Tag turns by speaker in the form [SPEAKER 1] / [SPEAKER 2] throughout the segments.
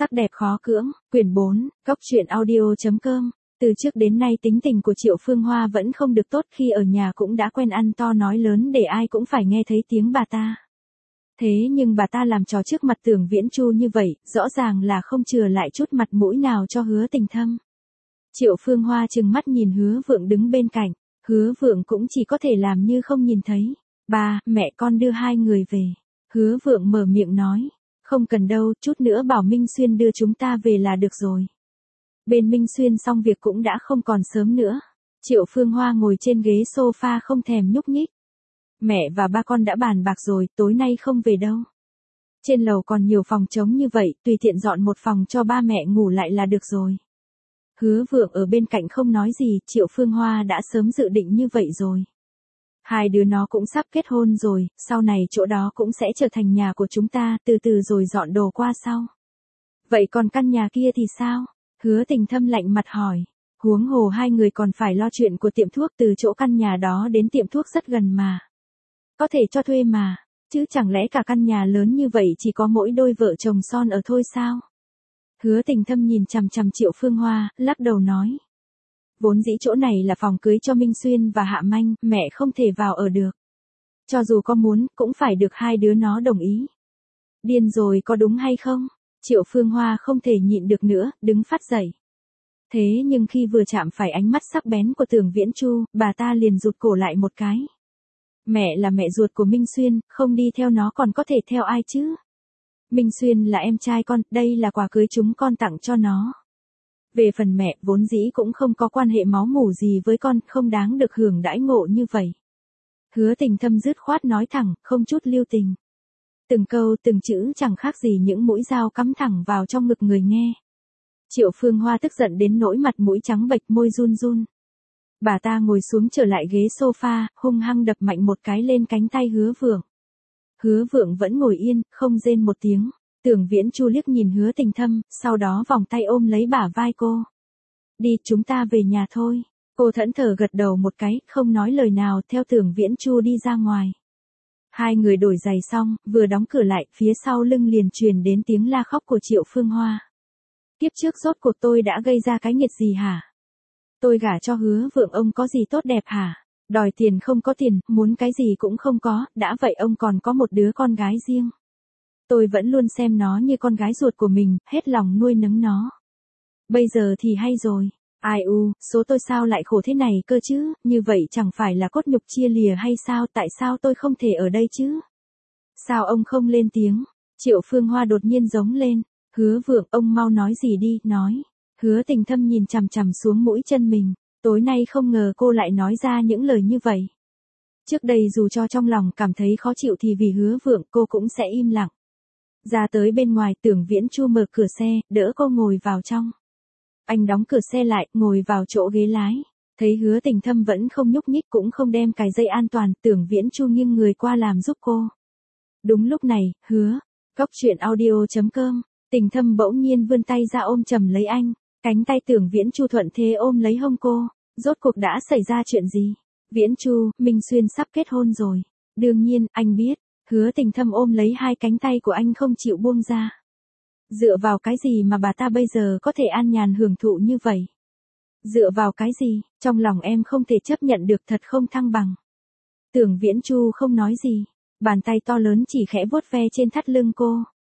[SPEAKER 1] Sắc đẹp khó cưỡng, quyển 4, cóc truyện audio.com. Từ trước đến nay tính tình của Triệu Phương Hoa vẫn không được tốt, khi ở nhà cũng đã quen ăn to nói lớn để ai cũng phải nghe thấy tiếng bà ta. Thế nhưng bà ta làm trò trước mặt Tưởng Viễn Chu như vậy, rõ ràng là không chừa lại chút mặt mũi nào cho Hứa Tình Thâm. Triệu Phương Hoa trừng mắt nhìn Hứa Vượng đứng bên cạnh, Hứa Vượng cũng chỉ có thể làm như không nhìn thấy. Ba, mẹ con đưa hai người về. Hứa Vượng mở miệng nói. Không cần đâu, chút nữa bảo Minh Xuyên đưa chúng ta về là được rồi. Bên Minh Xuyên xong việc cũng đã không còn sớm nữa. Triệu Phương Hoa ngồi trên ghế sofa không thèm nhúc nhích. Mẹ và ba con đã bàn bạc rồi, tối nay không về đâu. Trên lầu còn nhiều phòng trống như vậy, tùy tiện dọn một phòng cho ba mẹ ngủ lại là được rồi. Hứa Vượng ở bên cạnh không nói gì, Triệu Phương Hoa đã sớm dự định như vậy rồi. Hai đứa nó cũng sắp kết hôn rồi, sau này chỗ đó cũng sẽ trở thành nhà của chúng ta, từ từ rồi dọn đồ qua sau. Vậy còn căn nhà kia thì sao? Hứa Tình Thâm lạnh mặt hỏi. Huống hồ hai người còn phải lo chuyện của tiệm thuốc, từ chỗ căn nhà đó đến tiệm thuốc rất gần mà. Có thể cho thuê mà, chứ chẳng lẽ cả căn nhà lớn như vậy chỉ có mỗi đôi vợ chồng son ở thôi sao? Hứa Tình Thâm nhìn chằm chằm Triệu Phương Hoa, lắc đầu nói. Vốn dĩ chỗ này là phòng cưới cho Minh Xuyên và Hạ Manh, mẹ không thể vào ở được. Cho dù có muốn, cũng phải được hai đứa nó đồng ý. Điên rồi có đúng hay không? Triệu Phương Hoa không thể nhịn được nữa, đứng phát dậy. Thế nhưng khi vừa chạm phải ánh mắt sắc bén của Tưởng Viễn Chu, bà ta liền rụt cổ lại một cái. Mẹ là mẹ ruột của Minh Xuyên, không đi theo nó còn có thể theo ai chứ? Minh Xuyên là em trai con, đây là quà cưới chúng con tặng cho nó. Về phần mẹ, vốn dĩ cũng không có quan hệ máu mủ gì với con, không đáng được hưởng đãi ngộ như vậy. Hứa Tình Thâm dứt khoát nói thẳng, không chút lưu tình. Từng câu từng chữ chẳng khác gì những mũi dao cắm thẳng vào trong ngực người nghe. Triệu Phương Hoa tức giận đến nỗi mặt mũi trắng bệch, môi run run. Bà ta ngồi xuống trở lại ghế sofa, hung hăng đập mạnh một cái lên cánh tay Hứa Vượng. Hứa Vượng vẫn ngồi yên, không rên một tiếng. Tưởng Viễn Chu liếc nhìn Hứa Tình Thâm, sau đó vòng tay ôm lấy bả vai cô. Đi, chúng ta về nhà thôi. Cô thẫn thờ gật đầu một cái, không nói lời nào, theo Tưởng Viễn Chu đi ra ngoài. Hai người đổi giày xong, vừa đóng cửa lại, phía sau lưng liền truyền đến tiếng la khóc của Triệu Phương Hoa. Kiếp trước rốt cuộc tôi đã gây ra cái nghiệt gì hả? Tôi gả cho Hứa Vượng, ông có gì tốt đẹp hả? Đòi tiền không có tiền, muốn cái gì cũng không có, đã vậy ông còn có một đứa con gái riêng. Tôi vẫn luôn xem nó như con gái ruột của mình, hết lòng nuôi nấng nó. Bây giờ thì hay rồi. Ai u, số tôi sao lại khổ thế này cơ chứ, như vậy chẳng phải là cốt nhục chia lìa hay sao, tại sao tôi không thể ở đây chứ? Sao ông không lên tiếng? Triệu Phương Hoa đột nhiên giống lên. Hứa Vượng, ông mau nói gì đi, nói. Hứa Tình Thâm nhìn chằm chằm xuống mũi chân mình, tối nay không ngờ cô lại nói ra những lời như vậy. Trước đây dù cho trong lòng cảm thấy khó chịu thì vì Hứa Vượng cô cũng sẽ im lặng. Ra tới bên ngoài, Tưởng Viễn Chu mở cửa xe, đỡ cô ngồi vào trong. Anh đóng cửa xe lại, ngồi vào chỗ ghế lái. Thấy Hứa Tình Thâm vẫn không nhúc nhích cũng không đem cài dây an toàn, Tưởng Viễn Chu nghiêng người qua làm giúp cô. Đúng lúc này, cóc truyện audio.com, Tình Thâm bỗng nhiên vươn tay ra ôm chầm lấy anh. Cánh tay Tưởng Viễn Chu thuận thế ôm lấy hông cô. Rốt cuộc đã xảy ra chuyện gì? Viễn Chu, Minh Xuyên sắp kết hôn rồi. Đương nhiên, anh biết. Hứa Tình Thâm ôm lấy hai cánh tay của anh không chịu buông ra. Dựa vào cái gì mà bà ta bây giờ có thể an nhàn hưởng thụ như vậy? Dựa vào cái gì? Trong lòng em không thể chấp nhận được, thật không thăng bằng. Tưởng Viễn Chu không nói gì. Bàn tay to lớn chỉ khẽ vuốt ve trên thắt lưng cô.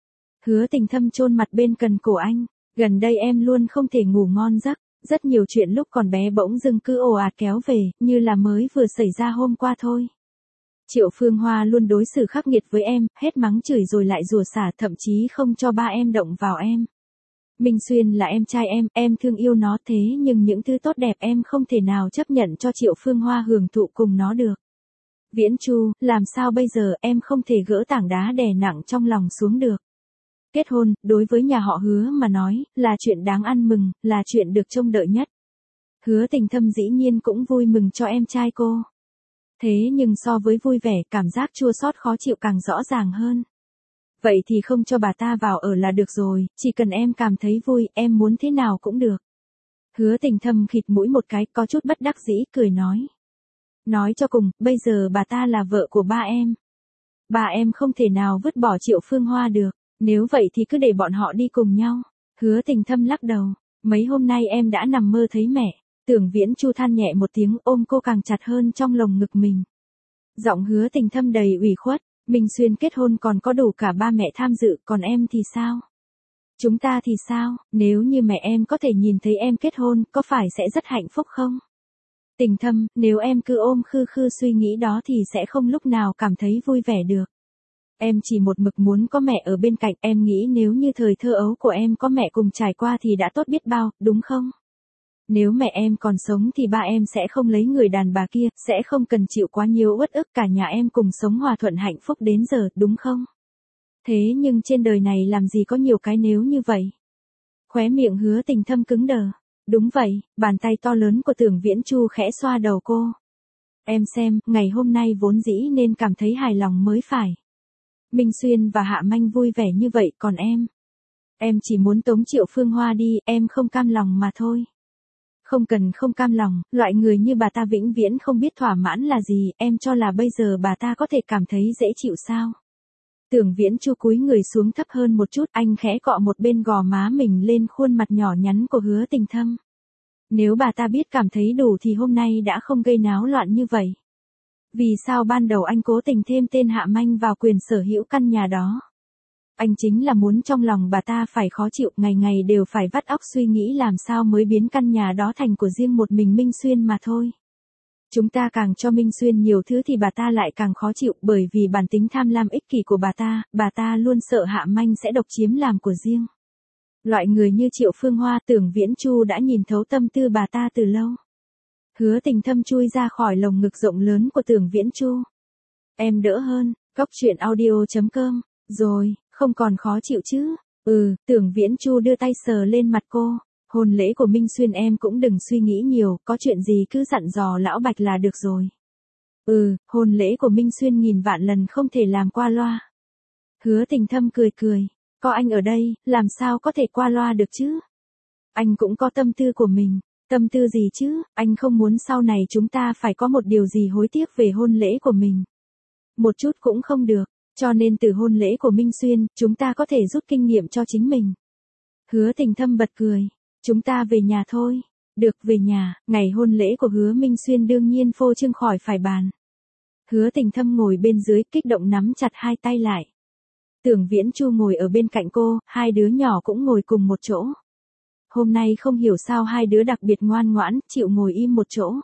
[SPEAKER 1] Hứa Tình Thâm chôn mặt bên cần cổ anh. Gần đây em luôn không thể ngủ ngon giấc. Rất nhiều chuyện lúc còn bé bỗng dưng cứ ồ ạt kéo về, như là mới vừa xảy ra hôm qua thôi. Triệu Phương Hoa luôn đối xử khắc nghiệt với em, hết mắng chửi rồi lại rủa xả, thậm chí không cho ba em động vào em. Minh Xuyên là em trai em thương yêu nó, thế nhưng những thứ tốt đẹp em không thể nào chấp nhận cho Triệu Phương Hoa hưởng thụ cùng nó được. Viễn Chu, làm sao bây giờ, em không thể gỡ tảng đá đè nặng trong lòng xuống được. Kết hôn, đối với nhà họ Hứa mà nói, là chuyện đáng ăn mừng, là chuyện được trông đợi nhất. Hứa Tình Thâm dĩ nhiên cũng vui mừng cho em trai cô. Thế nhưng so với vui vẻ, cảm giác chua xót khó chịu càng rõ ràng hơn. Vậy thì không cho bà ta vào ở là được rồi, chỉ cần em cảm thấy vui, em muốn thế nào cũng được. Hứa Tình Thâm khịt mũi một cái, có chút bất đắc dĩ, cười nói. Nói cho cùng, bây giờ bà ta là vợ của ba em. Ba em không thể nào vứt bỏ Triệu Phương Hoa được, nếu vậy thì cứ để bọn họ đi cùng nhau. Hứa Tình Thâm lắc đầu, mấy hôm nay em đã nằm mơ thấy mẹ. Tưởng Viễn Chu than nhẹ một tiếng, ôm cô càng chặt hơn trong lồng ngực mình. Giọng Hứa Tình Thâm đầy ủy khuất, Minh Xuyên kết hôn còn có đủ cả ba mẹ tham dự, còn em thì sao? Chúng ta thì sao, nếu như mẹ em có thể nhìn thấy em kết hôn, có phải sẽ rất hạnh phúc không? Tình Thâm, nếu em cứ ôm khư khư suy nghĩ đó thì sẽ không lúc nào cảm thấy vui vẻ được. Em chỉ một mực muốn có mẹ ở bên cạnh, em nghĩ nếu như thời thơ ấu của em có mẹ cùng trải qua thì đã tốt biết bao, đúng không? Nếu mẹ em còn sống thì ba em sẽ không lấy người đàn bà kia, sẽ không cần chịu quá nhiều uất ức, cả nhà em cùng sống hòa thuận hạnh phúc đến giờ, đúng không? Thế nhưng trên đời này làm gì có nhiều cái nếu như vậy? Khóe miệng Hứa Tình Thâm cứng đờ. Đúng vậy, bàn tay to lớn của Tưởng Viễn Chu khẽ xoa đầu cô. Em xem, ngày hôm nay vốn dĩ nên cảm thấy hài lòng mới phải. Minh Xuyên và Hạ Manh vui vẻ như vậy, còn em? Em chỉ muốn tống Triệu Phương Hoa đi, em không cam lòng mà thôi. Không cần không cam lòng, loại người như bà ta vĩnh viễn không biết thỏa mãn là gì, em cho là bây giờ bà ta có thể cảm thấy dễ chịu sao? Tưởng Viễn Chu cúi người xuống thấp hơn một chút, anh khẽ cọ một bên gò má mình lên khuôn mặt nhỏ nhắn của Hứa Tình Thâm. Nếu bà ta biết cảm thấy đủ thì hôm nay đã không gây náo loạn như vậy. Vì sao ban đầu anh cố tình thêm tên Hạ Manh vào quyền sở hữu căn nhà đó? Anh chính là muốn trong lòng bà ta phải khó chịu, ngày ngày đều phải vắt óc suy nghĩ làm sao mới biến căn nhà đó thành của riêng một mình Minh Xuyên mà thôi. Chúng ta càng cho Minh Xuyên nhiều thứ thì bà ta lại càng khó chịu, bởi vì bản tính tham lam ích kỷ của bà ta luôn sợ Hạ Manh sẽ độc chiếm làm của riêng. Loại người như Triệu Phương Hoa, Tưởng Viễn Chu đã nhìn thấu tâm tư bà ta từ lâu. Hứa Tình Thâm chui ra khỏi lồng ngực rộng lớn của Tưởng Viễn Chu. Em đỡ hơn, goctruyện.audio.com, rồi, không còn khó chịu chứ? Tưởng Viễn Chu đưa tay sờ lên mặt cô. Hôn lễ của Minh Xuyên em cũng đừng suy nghĩ nhiều, có chuyện gì cứ dặn dò lão Bạch là được rồi. Hôn lễ của Minh Xuyên nghìn vạn lần không thể làm qua loa. Hứa Tình Thâm cười cười, có anh ở đây, làm sao có thể qua loa được chứ? Anh cũng có tâm tư của mình. Tâm tư gì chứ, anh không muốn sau này chúng ta phải có một điều gì hối tiếc về hôn lễ của mình. Một chút cũng không được, cho nên từ hôn lễ của Minh Xuyên, chúng ta có thể rút kinh nghiệm cho chính mình. Hứa Tình Thâm bật cười, chúng ta về nhà thôi. Được, về nhà, ngày hôn lễ của Hứa Minh Xuyên đương nhiên phô trương khỏi phải bàn. Hứa Tình Thâm ngồi bên dưới, kích động nắm chặt hai tay lại. Tưởng Viễn Chu ngồi ở bên cạnh cô, hai đứa nhỏ cũng ngồi cùng một chỗ. Hôm nay không hiểu sao hai đứa đặc biệt ngoan ngoãn, chịu ngồi im một chỗ.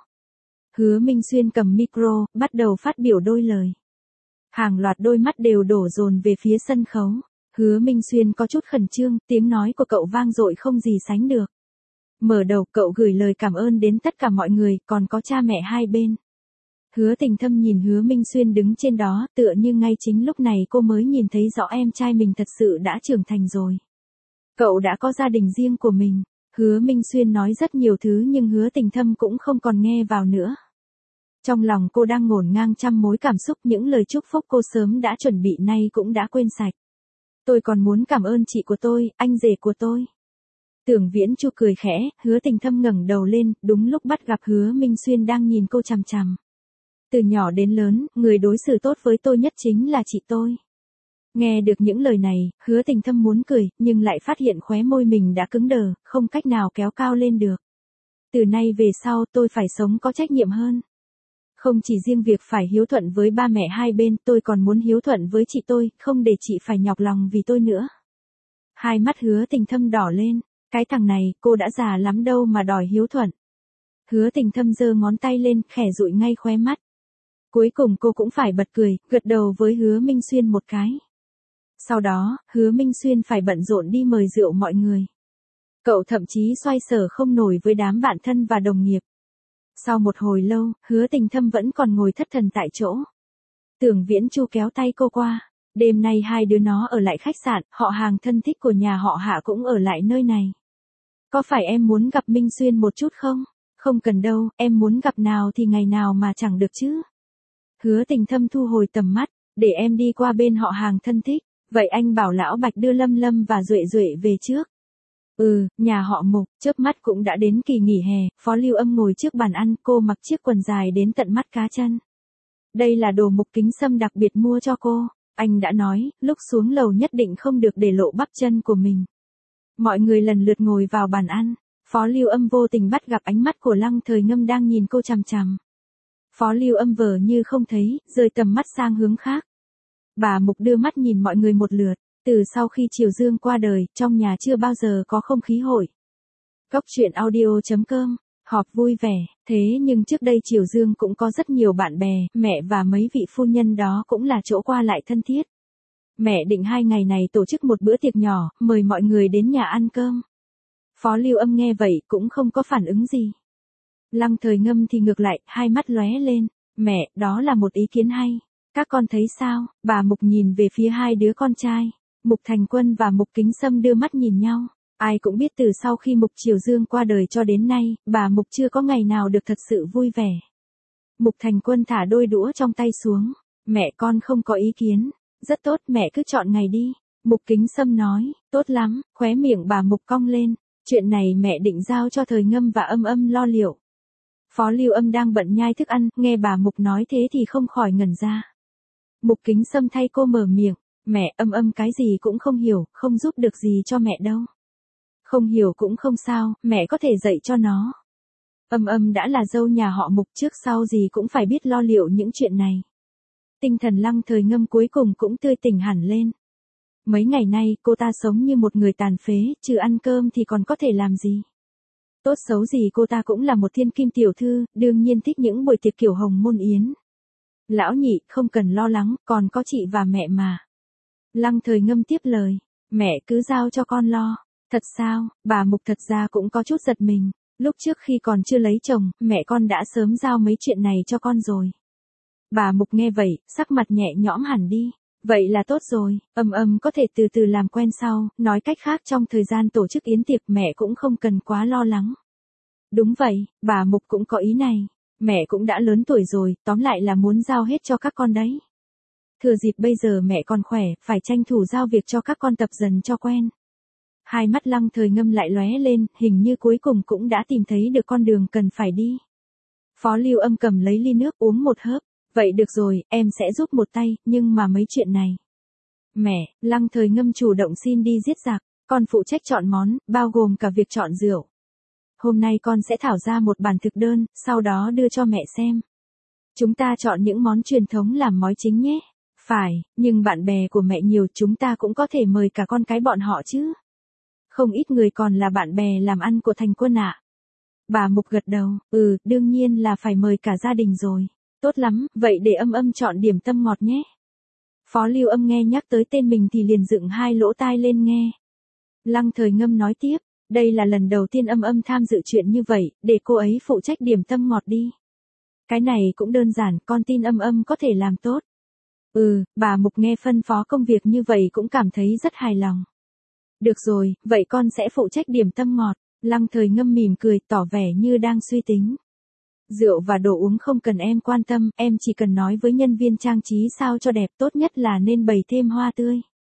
[SPEAKER 1] Hứa Minh Xuyên cầm micro, bắt đầu phát biểu đôi lời. Hàng loạt đôi mắt đều đổ dồn về phía sân khấu. Hứa Minh Xuyên có chút khẩn trương, tiếng nói của cậu vang dội không gì sánh được. Mở đầu cậu gửi lời cảm ơn đến tất cả mọi người, còn có cha mẹ hai bên. Hứa Tình Thâm nhìn Hứa Minh Xuyên đứng trên đó, tựa như ngay chính lúc này cô mới nhìn thấy rõ em trai mình thật sự đã trưởng thành rồi. Cậu đã có gia đình riêng của mình. Hứa Minh Xuyên nói rất nhiều thứ nhưng Hứa Tình Thâm cũng không còn nghe vào nữa. Trong lòng cô đang ngổn ngang trăm mối cảm xúc, những lời chúc phúc cô sớm đã chuẩn bị nay cũng đã quên sạch. Tôi còn muốn cảm ơn chị của tôi, anh rể của tôi. Tưởng Viễn Chu cười khẽ, Hứa Tình Thâm ngẩng đầu lên, đúng lúc bắt gặp Hứa Minh Xuyên đang nhìn cô chằm chằm. Từ nhỏ đến lớn, người đối xử tốt với tôi nhất chính là chị tôi. Nghe được những lời này, Hứa Tình Thâm muốn cười, nhưng lại phát hiện khóe môi mình đã cứng đờ, không cách nào kéo cao lên được. Từ nay về sau tôi phải sống có trách nhiệm hơn. Không chỉ riêng việc phải hiếu thuận với ba mẹ hai bên, tôi còn muốn hiếu thuận với chị tôi, không để chị phải nhọc lòng vì tôi nữa. Hai mắt Hứa Tình Thâm đỏ lên, cái thằng này, cô đã già lắm đâu mà đòi hiếu thuận. Hứa Tình Thâm giơ ngón tay lên, khẽ dụi ngay khóe mắt. Cuối cùng cô cũng phải bật cười, gật đầu với Hứa Minh Xuyên một cái. Sau đó, Hứa Minh Xuyên phải bận rộn đi mời rượu mọi người. Cậu thậm chí xoay sở không nổi với đám bạn thân và đồng nghiệp. Sau một hồi lâu, Hứa Tình Thâm vẫn còn ngồi thất thần tại chỗ. Tưởng Viễn Chu kéo tay cô qua. Đêm nay hai đứa nó ở lại khách sạn, họ hàng thân thích của nhà họ Hạ cũng ở lại nơi này. Có phải em muốn gặp Minh Xuyên một chút không? Không cần đâu, em muốn gặp nào thì ngày nào mà chẳng được chứ. Hứa Tình Thâm thu hồi tầm mắt, để em đi qua bên họ hàng thân thích. Vậy anh bảo lão Bạch đưa Lâm Lâm và Duệ Duệ về trước. Nhà họ Mục, chớp mắt cũng đã đến kỳ nghỉ hè, Phó Lưu Âm ngồi trước bàn ăn, cô mặc chiếc quần dài đến tận mắt cá chân. Đây là đồ Mục Kính Sâm đặc biệt mua cho cô. Anh đã nói, lúc xuống lầu nhất định không được để lộ bắp chân của mình. Mọi người lần lượt ngồi vào bàn ăn. Phó Lưu Âm vô tình bắt gặp ánh mắt của Lăng Thời Ngâm đang nhìn cô chằm chằm. Phó Lưu Âm vờ như không thấy, rời tầm mắt sang hướng khác. Bà Mục đưa mắt nhìn mọi người một lượt. Từ sau khi Triều Dương qua đời, trong nhà chưa bao giờ có không khí hội. Cốc truyện audio.com, họp vui vẻ, thế nhưng trước đây Triều Dương cũng có rất nhiều bạn bè, mẹ và mấy vị phu nhân đó cũng là chỗ qua lại thân thiết. Mẹ định 2 ngày này tổ chức một bữa tiệc nhỏ, mời mọi người đến nhà ăn cơm. Phó Lưu Âm nghe vậy cũng không có phản ứng gì. Lăng Thời Ngâm thì ngược lại, hai mắt lóe lên. Mẹ, đó là một ý kiến hay. Các con thấy sao? Bà Mục nhìn về phía hai đứa con trai. Mục Thành Quân và Mục Kính Sâm đưa mắt nhìn nhau. Ai cũng biết từ sau khi Mục Triều Dương qua đời cho đến nay, bà Mục chưa có ngày nào được thật sự vui vẻ. Mục Thành Quân thả đôi đũa trong tay xuống. Mẹ con không có ý kiến. Rất tốt, mẹ cứ chọn ngày đi. Mục Kính Sâm nói, tốt lắm, khóe miệng bà Mục cong lên. Chuyện này mẹ định giao cho Thời Ngâm và Âm Âm lo liệu. Phó Lưu Âm đang bận nhai thức ăn, nghe bà Mục nói thế thì không khỏi ngẩn ra. Mục Kính Sâm thay cô mở miệng, mẹ, Âm Âm cái gì cũng không hiểu, không giúp được gì cho mẹ đâu. Không hiểu cũng không sao, mẹ có thể dạy cho nó. Âm Âm đã là dâu nhà họ Mục, trước sau gì cũng phải biết lo liệu những chuyện này. Tinh thần Lăng Thời Ngâm cuối cùng cũng tươi tỉnh hẳn lên. Mấy ngày nay cô ta sống như một người tàn phế, trừ ăn cơm thì còn có thể làm gì. Tốt xấu gì cô ta cũng là một thiên kim tiểu thư, đương nhiên thích những buổi tiệc kiểu hồng môn yến. Lão nhị, không cần lo lắng, còn có chị và mẹ mà. Lăng Thời Ngâm tiếp lời, mẹ cứ giao cho con lo. Thật sao? Bà Mục thật ra cũng có chút giật mình. Lúc trước khi còn chưa lấy chồng, mẹ con đã sớm giao mấy chuyện này cho con rồi. Bà Mục nghe vậy, sắc mặt nhẹ nhõm hẳn đi. Vậy là tốt rồi, Âm Âm có thể từ từ làm quen sau, nói cách khác trong thời gian tổ chức yến tiệc mẹ cũng không cần quá lo lắng. Đúng vậy, bà Mục cũng có ý này. Mẹ cũng đã lớn tuổi rồi, tóm lại là muốn giao hết cho các con đấy. Thừa dịp bây giờ mẹ còn khỏe, phải tranh thủ giao việc cho các con tập dần cho quen. Hai mắt Lăng Thời Ngâm lại lóe lên, hình như cuối cùng cũng đã tìm thấy được con đường cần phải đi. Phó Lưu Âm cầm lấy ly nước uống một hớp. Vậy được rồi, em sẽ giúp một tay, nhưng mà mấy chuyện này. Mẹ, Lăng Thời Ngâm chủ động xin đi giết giặc, con phụ trách chọn món, bao gồm cả việc chọn rượu. Hôm nay con sẽ thảo ra một bản thực đơn, sau đó đưa cho mẹ xem. Chúng ta chọn những món truyền thống làm món chính nhé. Phải, nhưng bạn bè của mẹ nhiều, chúng ta cũng có thể mời cả con cái bọn họ chứ. Không ít người còn là bạn bè làm ăn của Thành Quân ạ. Bà Mục gật đầu, đương nhiên là phải mời cả gia đình rồi. Tốt lắm, vậy để Âm Âm chọn điểm tâm ngọt nhé. Phó Lưu Âm nghe nhắc tới tên mình thì liền dựng hai lỗ tai lên nghe. Lăng Thời Ngâm nói tiếp, đây là lần đầu tiên Âm Âm tham dự chuyện như vậy, để cô ấy phụ trách điểm tâm ngọt đi. Cái này cũng đơn giản, con tin Âm Âm có thể làm tốt. Bà Mục nghe phân phó công việc như vậy cũng cảm thấy rất hài lòng. Được rồi, vậy con sẽ phụ trách điểm tâm ngọt. Lăng Thời Ngâm mỉm cười, tỏ vẻ như đang suy tính. Rượu và đồ uống không cần em quan tâm, em chỉ cần nói với nhân viên trang trí sao cho đẹp, tốt nhất là nên bày thêm hoa tươi.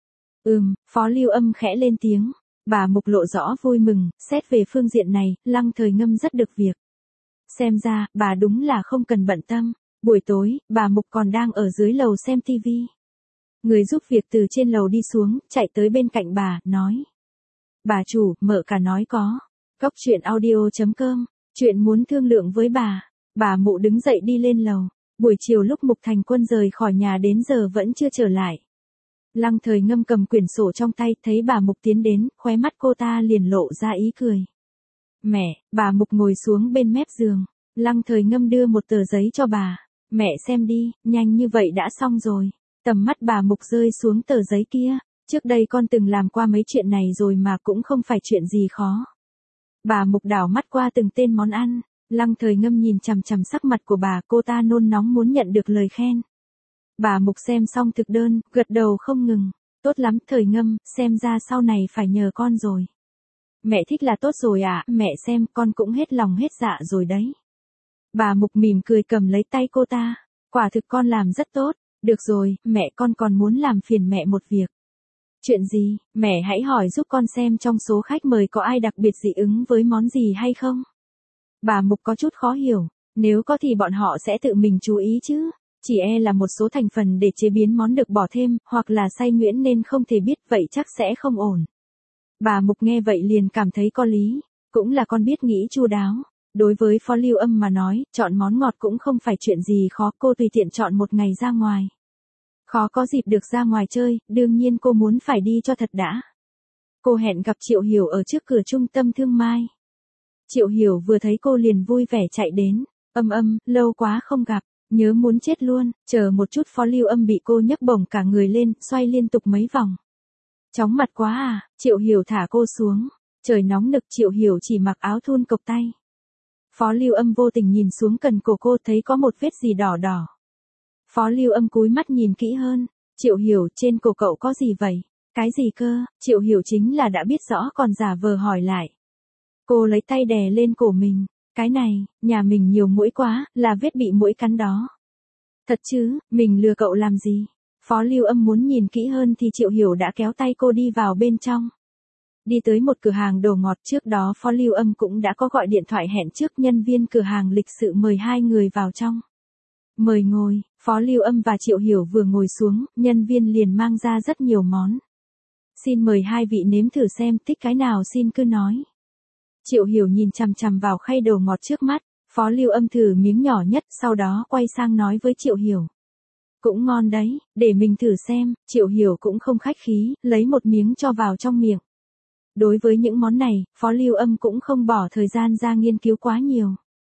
[SPEAKER 1] Phó Lưu Âm khẽ lên tiếng. Bà Mục lộ rõ vui mừng, xét về phương diện này, Lăng Thời Ngâm rất được việc. Xem ra, bà đúng là không cần bận tâm. Buổi tối, bà Mục còn đang ở dưới lầu xem tivi. Người giúp việc từ trên lầu đi xuống, chạy tới bên cạnh bà, nói. Bà chủ, mợ cả nói có. Cốc truyện audio.com, chuyện muốn thương lượng với bà. Bà Mụ đứng dậy đi lên lầu. Buổi chiều lúc Mục Thành Quân rời khỏi nhà đến giờ vẫn chưa trở lại. Lăng Thời Ngâm cầm quyển sổ trong tay, thấy bà Mục tiến đến, khóe mắt cô ta liền lộ ra ý cười. Mẹ, bà Mục ngồi xuống bên mép giường. Lăng Thời Ngâm đưa một tờ giấy cho bà. Mẹ xem đi, nhanh như vậy đã xong rồi. Tầm mắt bà Mục rơi xuống tờ giấy kia. Trước đây con từng làm qua mấy chuyện này rồi mà cũng không phải chuyện gì khó. Bà Mục đảo mắt qua từng tên món ăn. Lăng Thời Ngâm nhìn chằm chằm sắc mặt của bà, cô ta nôn nóng muốn nhận được lời khen. Bà Mục xem xong thực đơn, gật đầu không ngừng. Tốt lắm, Thời Ngâm, xem ra sau này phải nhờ con rồi. Mẹ thích là tốt rồi ạ, mẹ xem con cũng hết lòng hết dạ rồi đấy. Bà Mục mỉm cười cầm lấy tay cô ta. Quả thực con làm rất tốt. Được rồi, mẹ, con còn muốn làm phiền mẹ một việc. Chuyện gì, mẹ hãy hỏi giúp con xem trong số khách mời có ai đặc biệt dị ứng với món gì hay không? Bà Mục có chút khó hiểu, nếu có thì bọn họ sẽ tự mình chú ý chứ. Chỉ là một số thành phần để chế biến món được bỏ thêm, hoặc là xay nhuyễn nên không thể biết, vậy chắc sẽ không ổn. Bà Mục nghe vậy liền cảm thấy có lý, cũng là con biết nghĩ chu đáo. Đối với Phó Lưu Âm mà nói, chọn món ngọt cũng không phải chuyện gì khó, cô tùy tiện chọn một ngày ra ngoài. Khó có dịp được ra ngoài chơi, đương nhiên cô muốn phải đi cho thật đã. Cô hẹn gặp Triệu Hiểu ở trước cửa trung tâm thương mại. Triệu Hiểu vừa thấy cô liền vui vẻ chạy đến, lâu quá không gặp, nhớ muốn chết luôn, chờ một chút. Phó Lưu Âm bị cô nhấc bổng cả người lên, xoay liên tục mấy vòng. Chóng mặt quá à, Triệu Hiểu thả cô xuống, trời nóng nực. Triệu Hiểu chỉ mặc áo thun cộc tay. Phó Lưu Âm vô tình nhìn xuống cần cổ cô, thấy có một vết gì đỏ đỏ. Phó Lưu Âm cúi mắt nhìn kỹ hơn, Triệu Hiểu, trên cổ cậu có gì vậy? Cái gì cơ? Triệu Hiểu chính là đã biết rõ còn giả vờ hỏi lại. Cô lấy tay đè lên cổ mình, cái này, nhà mình nhiều muỗi quá, là vết bị muỗi cắn đó. Thật chứ, mình lừa cậu làm gì? Phó Lưu Âm muốn nhìn kỹ hơn thì Triệu Hiểu đã kéo tay cô đi vào bên trong. Đi tới một cửa hàng đồ ngọt, trước đó Phó Lưu Âm cũng đã có gọi điện thoại hẹn trước, nhân viên cửa hàng lịch sự mời hai người vào trong. Mời ngồi, Phó Lưu Âm và Triệu Hiểu vừa ngồi xuống, nhân viên liền mang ra rất nhiều món. Xin mời hai vị nếm thử xem, thích cái nào xin cứ nói. Triệu Hiểu nhìn chằm chằm vào khay đồ ngọt trước mắt, Phó Lưu Âm thử miếng nhỏ nhất, sau đó quay sang nói với Triệu Hiểu. Cũng ngon đấy, để mình thử xem. Triệu Hiểu cũng không khách khí, lấy một miếng cho vào trong miệng. Đối với những món này, Phó Lưu Âm cũng không bỏ thời gian ra nghiên cứu quá nhiều.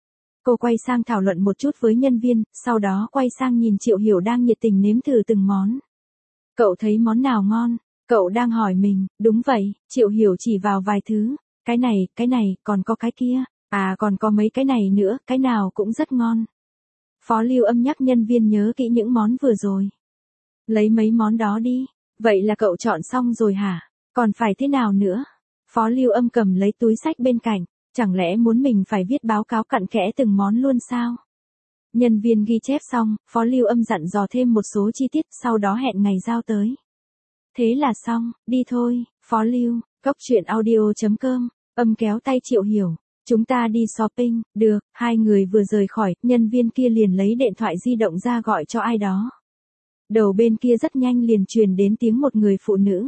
[SPEAKER 1] Cô quay sang thảo luận một chút với nhân viên, sau đó quay sang nhìn Triệu Hiểu đang nhiệt tình nếm thử từng món. Cậu thấy món nào ngon? Cậu đang hỏi mình. Đúng vậy, Triệu Hiểu chỉ vào vài thứ. Cái này, còn có cái kia. À, còn có mấy cái này nữa, cái nào cũng rất ngon. Phó Lưu Âm nhắc nhân viên nhớ kỹ những món vừa rồi. Lấy mấy món đó đi. Vậy là cậu chọn xong rồi hả? Còn phải thế nào nữa? Phó Lưu Âm cầm lấy túi xách bên cạnh. Chẳng lẽ muốn mình phải viết báo cáo cặn kẽ từng món luôn sao? Nhân viên ghi chép xong, Phó Lưu Âm dặn dò thêm một số chi tiết, sau đó hẹn ngày giao tới. Thế là xong, đi thôi. Phó Lưu, coctruyện.audio.com, Âm kéo tay Triệu Hiểu. Chúng ta đi shopping. Được. Hai người vừa rời khỏi, nhân viên kia liền lấy điện thoại di động ra gọi cho ai đó. Đầu bên kia rất nhanh liền truyền đến tiếng một người phụ nữ.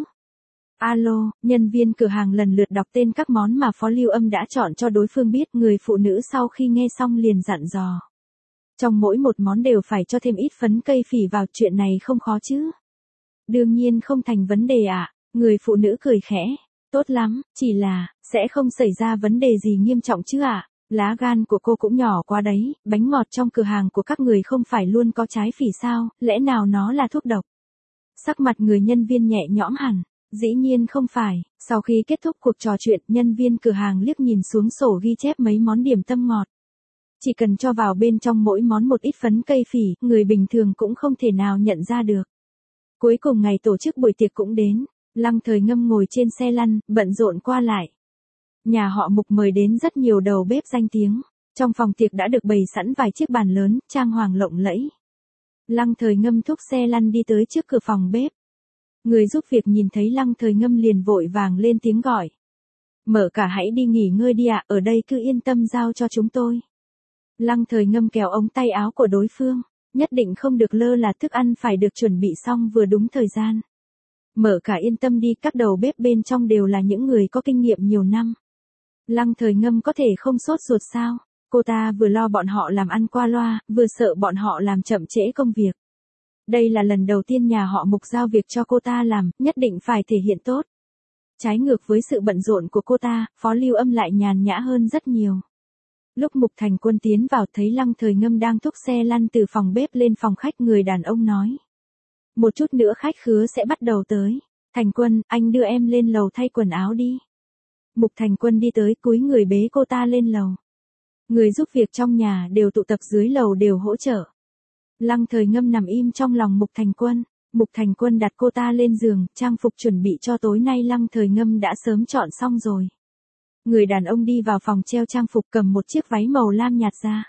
[SPEAKER 1] Alo, nhân viên cửa hàng lần lượt đọc tên các món mà Phó Lưu Âm đã chọn cho đối phương biết. Người phụ nữ sau khi nghe xong liền dặn dò. Trong mỗi một món đều phải cho thêm ít phấn cây phỉ vào, chuyện này không khó chứ? Đương nhiên không thành vấn đề ạ. Người phụ nữ cười khẽ. Tốt lắm, chỉ là, sẽ không xảy ra vấn đề gì nghiêm trọng chứ ạ? Lá gan của cô cũng nhỏ quá đấy, bánh ngọt trong cửa hàng của các người không phải luôn có trái phỉ sao, lẽ nào nó là thuốc độc? Sắc mặt người nhân viên nhẹ nhõm hẳn. Dĩ nhiên không phải. Sau khi kết thúc cuộc trò chuyện, nhân viên cửa hàng liếc nhìn xuống sổ ghi chép mấy món điểm tâm ngọt. Chỉ cần cho vào bên trong mỗi món một ít phấn cây phỉ, người bình thường cũng không thể nào nhận ra được. Cuối cùng ngày tổ chức buổi tiệc cũng đến. Lăng Thời Ngâm ngồi trên xe lăn, bận rộn qua lại. Nhà họ Mục mời đến rất nhiều đầu bếp danh tiếng. Trong phòng tiệc đã được bày sẵn vài chiếc bàn lớn, trang hoàng lộng lẫy. Lăng Thời Ngâm thúc xe lăn đi tới trước cửa phòng bếp. Người giúp việc nhìn thấy Lăng Thời Ngâm liền vội vàng lên tiếng gọi. Mở cả hãy đi nghỉ ngơi đi ạ, ở đây cứ yên tâm giao cho chúng tôi. Lăng Thời Ngâm kéo ống tay áo của đối phương. Nhất định không được lơ là, thức ăn phải được chuẩn bị xong vừa đúng thời gian. Mở cả yên tâm đi, các đầu bếp bên trong đều là những người có kinh nghiệm nhiều năm. Lăng Thời Ngâm có thể không sốt ruột sao? Cô ta vừa lo bọn họ làm ăn qua loa, vừa sợ bọn họ làm chậm trễ công việc. Đây là lần đầu tiên nhà họ Mục giao việc cho cô ta làm, nhất định phải thể hiện tốt. Trái ngược với sự bận rộn của cô ta, Phó Lưu Âm lại nhàn nhã hơn rất nhiều. Lúc Mục Thành Quân tiến vào thấy Lăng Thời Ngâm đang thúc xe lăn từ phòng bếp lên phòng khách, người đàn ông nói. Một chút nữa khách khứa sẽ bắt đầu tới. Thành Quân, anh đưa em lên lầu thay quần áo đi. Mục Thành Quân đi tới, cúi người bế cô ta lên lầu. Người giúp việc trong nhà đều tụ tập dưới lầu đều hỗ trợ. Lăng Thời Ngâm nằm im trong lòng Mục Thành Quân. Mục Thành Quân đặt cô ta lên giường, trang phục chuẩn bị cho tối nay Lăng Thời Ngâm đã sớm chọn xong rồi. Người đàn ông đi vào phòng treo trang phục, cầm một chiếc váy màu lam nhạt ra.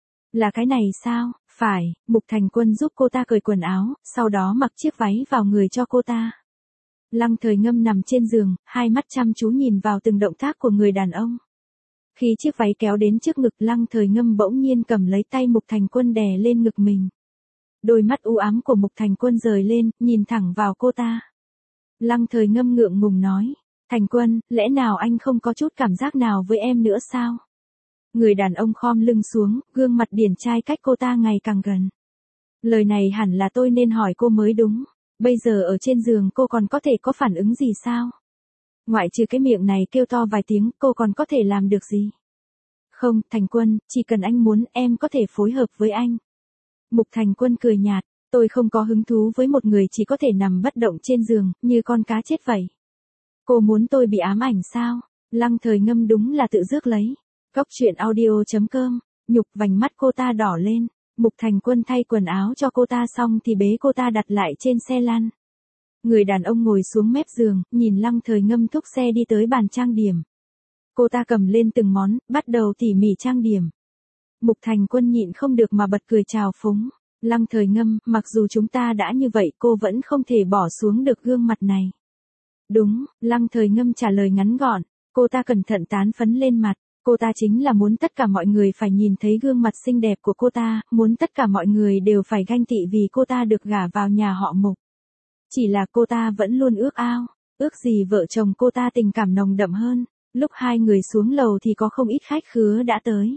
[SPEAKER 1] Là cái này sao? Phải. Mục Thành Quân giúp cô ta cởi quần áo, sau đó mặc chiếc váy vào người cho cô ta. Lăng Thời Ngâm nằm trên giường, hai mắt chăm chú nhìn vào từng động tác của người đàn ông. Khi chiếc váy kéo đến trước ngực, Lăng Thời Ngâm bỗng nhiên cầm lấy tay Mục Thành Quân đè lên ngực mình. Đôi mắt u ám của Mục Thành Quân rời lên, nhìn thẳng vào cô ta. Lăng Thời Ngâm ngượng ngùng nói. Thành Quân, lẽ nào anh không có chút cảm giác nào với em nữa sao? Người đàn ông khom lưng xuống, gương mặt điển trai cách cô ta ngày càng gần. Lời này hẳn là tôi nên hỏi cô mới đúng. Bây giờ ở trên giường cô còn có thể có phản ứng gì sao? Ngoại trừ cái miệng này kêu to vài tiếng, cô còn có thể làm được gì? Không, Thành Quân, chỉ cần anh muốn em có thể phối hợp với anh. Mục Thành Quân cười nhạt, tôi không có hứng thú với một người chỉ có thể nằm bất động trên giường, như con cá chết vậy. Cô muốn tôi bị ám ảnh sao? Lăng Thời Ngâm đúng là tự rước lấy. Cóc truyện audio.com, nhục vành mắt cô ta đỏ lên. Mục Thành Quân thay quần áo cho cô ta xong thì bế cô ta đặt lại trên xe lăn. Người đàn ông ngồi xuống mép giường, nhìn Lăng Thời Ngâm thúc xe đi tới bàn trang điểm. Cô ta cầm lên từng món, bắt đầu tỉ mỉ trang điểm. Mục Thành Quân nhịn không được mà bật cười chào phúng. Lăng Thời Ngâm, mặc dù chúng ta đã như vậy cô vẫn không thể bỏ xuống được gương mặt này. Đúng, Lăng Thời Ngâm trả lời ngắn gọn. Cô ta cẩn thận tán phấn lên mặt. Cô ta chính là muốn tất cả mọi người phải nhìn thấy gương mặt xinh đẹp của cô ta, muốn tất cả mọi người đều phải ganh tị vì cô ta được gả vào nhà họ Mục. Chỉ là cô ta vẫn luôn ước ao, ước gì vợ chồng cô ta tình cảm nồng đậm hơn. Lúc hai người xuống lầu thì có không ít khách khứa đã tới.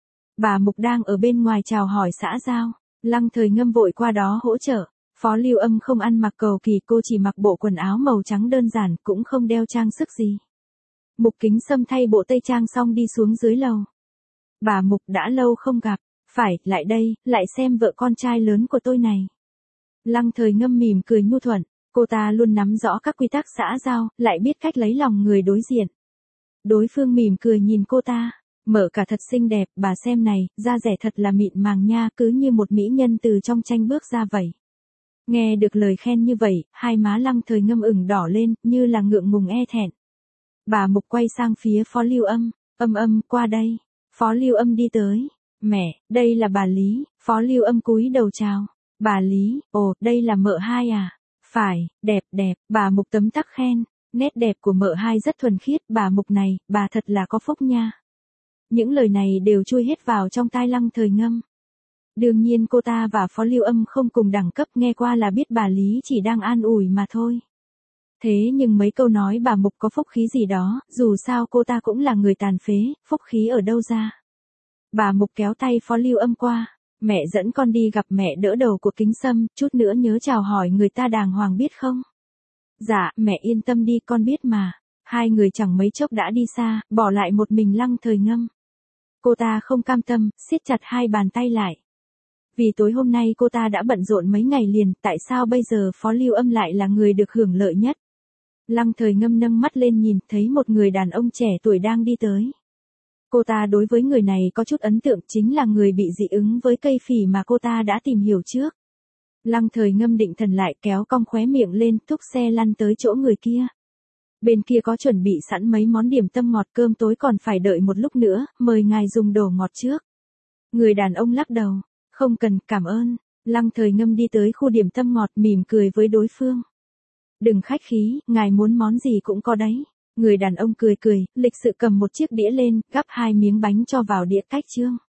[SPEAKER 1] Bà Mục đang ở bên ngoài chào hỏi xã giao, Lăng Thời Ngâm vội qua đó hỗ trợ. Phó Lưu Âm không ăn mặc cầu kỳ, cô chỉ mặc bộ quần áo màu trắng đơn giản, cũng không đeo trang sức gì. Mục Kính Sâm thay bộ tây trang xong đi xuống dưới lầu. Bà Mục đã lâu không gặp, phải, lại đây, lại xem vợ con trai lớn của tôi này. Lăng Thời Ngâm mỉm cười nhu thuận, cô ta luôn nắm rõ các quy tắc xã giao, lại biết cách lấy lòng người đối diện. Đối phương mỉm cười nhìn cô ta, mở cả thật xinh đẹp, bà xem này, da rẻ thật là mịn màng nha, cứ như một mỹ nhân từ trong tranh bước ra vậy. Nghe được lời khen như vậy, hai má Lăng Thời Ngâm ửng đỏ lên, như là ngượng ngùng e thẹn. Bà Mục quay sang phía Phó Lưu Âm, Âm, qua đây. Phó Lưu Âm đi tới. Mẹ, đây là bà Lý. Phó Lưu Âm cúi đầu chào. Bà Lý, ồ, đây là mợ hai à? Phải, đẹp, bà Mục tấm tắc khen. Nét đẹp của mợ hai rất thuần khiết, bà Mục này, bà thật là có phúc nha. Những lời này đều chui hết vào trong tai Lăng Thời Ngâm. Đương nhiên cô ta và Phó Lưu Âm không cùng đẳng cấp, nghe qua là biết bà Lý chỉ đang an ủi mà thôi. Thế nhưng mấy câu nói bà Mục có phúc khí gì đó, dù sao cô ta cũng là người tàn phế, phúc khí ở đâu ra. Bà Mục kéo tay Phó Lưu Âm qua, mẹ dẫn con đi gặp mẹ đỡ đầu của Kính Sâm, chút nữa nhớ chào hỏi người ta đàng hoàng biết không? Dạ, mẹ yên tâm đi, con biết mà. Hai người chẳng mấy chốc đã đi xa, bỏ lại một mình Lăng Thời Ngâm. Cô ta không cam tâm, siết chặt hai bàn tay lại. Vì tối hôm nay cô ta đã bận rộn mấy ngày liền, tại sao bây giờ Phó Lưu Âm lại là người được hưởng lợi nhất? Lăng Thời Ngâm nâng mắt lên nhìn, thấy một người đàn ông trẻ tuổi đang đi tới. Cô ta đối với người này có chút ấn tượng, chính là người bị dị ứng với cây phỉ mà cô ta đã tìm hiểu trước. Lăng Thời Ngâm định thần lại, kéo cong khóe miệng lên, thúc xe lăn tới chỗ người kia. Bên kia có chuẩn bị sẵn mấy món điểm tâm ngọt, cơm tối còn phải đợi một lúc nữa, mời ngài dùng đồ ngọt trước. Người đàn ông lắc đầu, không cần, cảm ơn. Lăng Thời Ngâm đi tới khu điểm tâm ngọt, mỉm cười với đối phương. Đừng khách khí, ngài muốn món gì cũng có đấy. Người đàn ông cười, lịch sự cầm một chiếc đĩa lên, gắp hai miếng bánh cho vào đĩa cách trương.